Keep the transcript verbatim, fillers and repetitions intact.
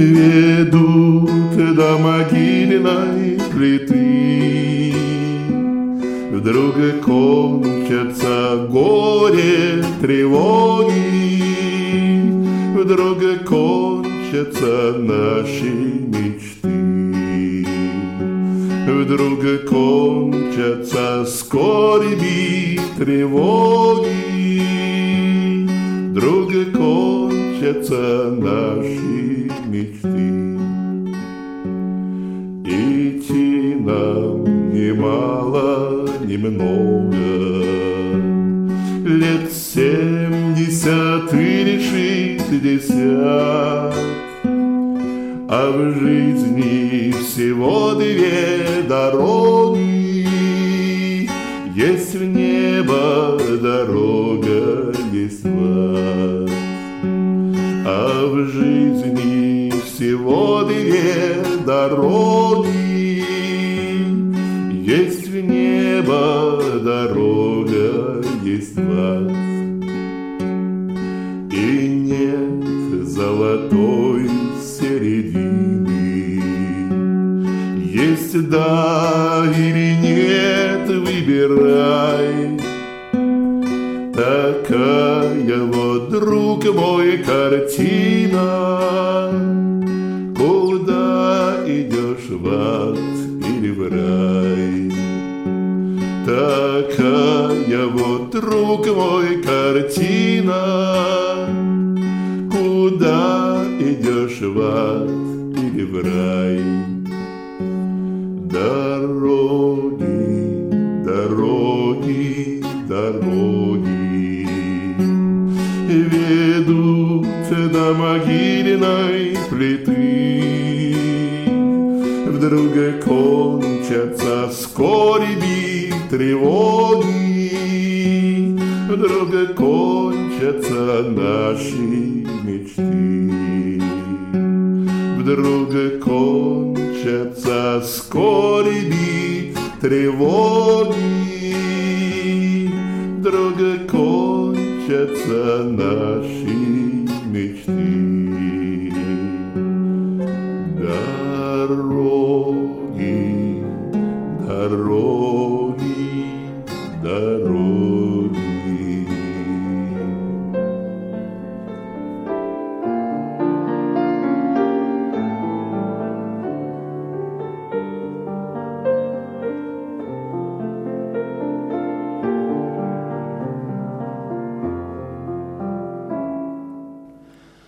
ведут до могильной плиты. Вдруг кончатся горе, тревоги, вдруг кончатся наши мечты. Вдруг кончатся скорби, тревоги, вдруг кончатся наши мечты. Идти нам немало, немного, лет семьдесят или шестьдесят, а в жизни всего две дороги. Есть в небо дорога, есть в ад. А в жизни всего две дороги. Есть в небо дорога, есть в ад. И нет золотой середины. Есть да или нет, выбирай. Такая вот, друг мой, картина. Куда идешь, в ад или в рай? Такая вот, друг мой, картина. Куда идешь, в ад или в рай? Дороги, дороги, дороги ведут до могильной плиты. Вдруг кончатся скорби, тревоги, вдруг кончатся наши мечты. Вдруг кончатся скорби, тревоги, вдруг кончатся наши мечты. Дороги, дороги, дороги.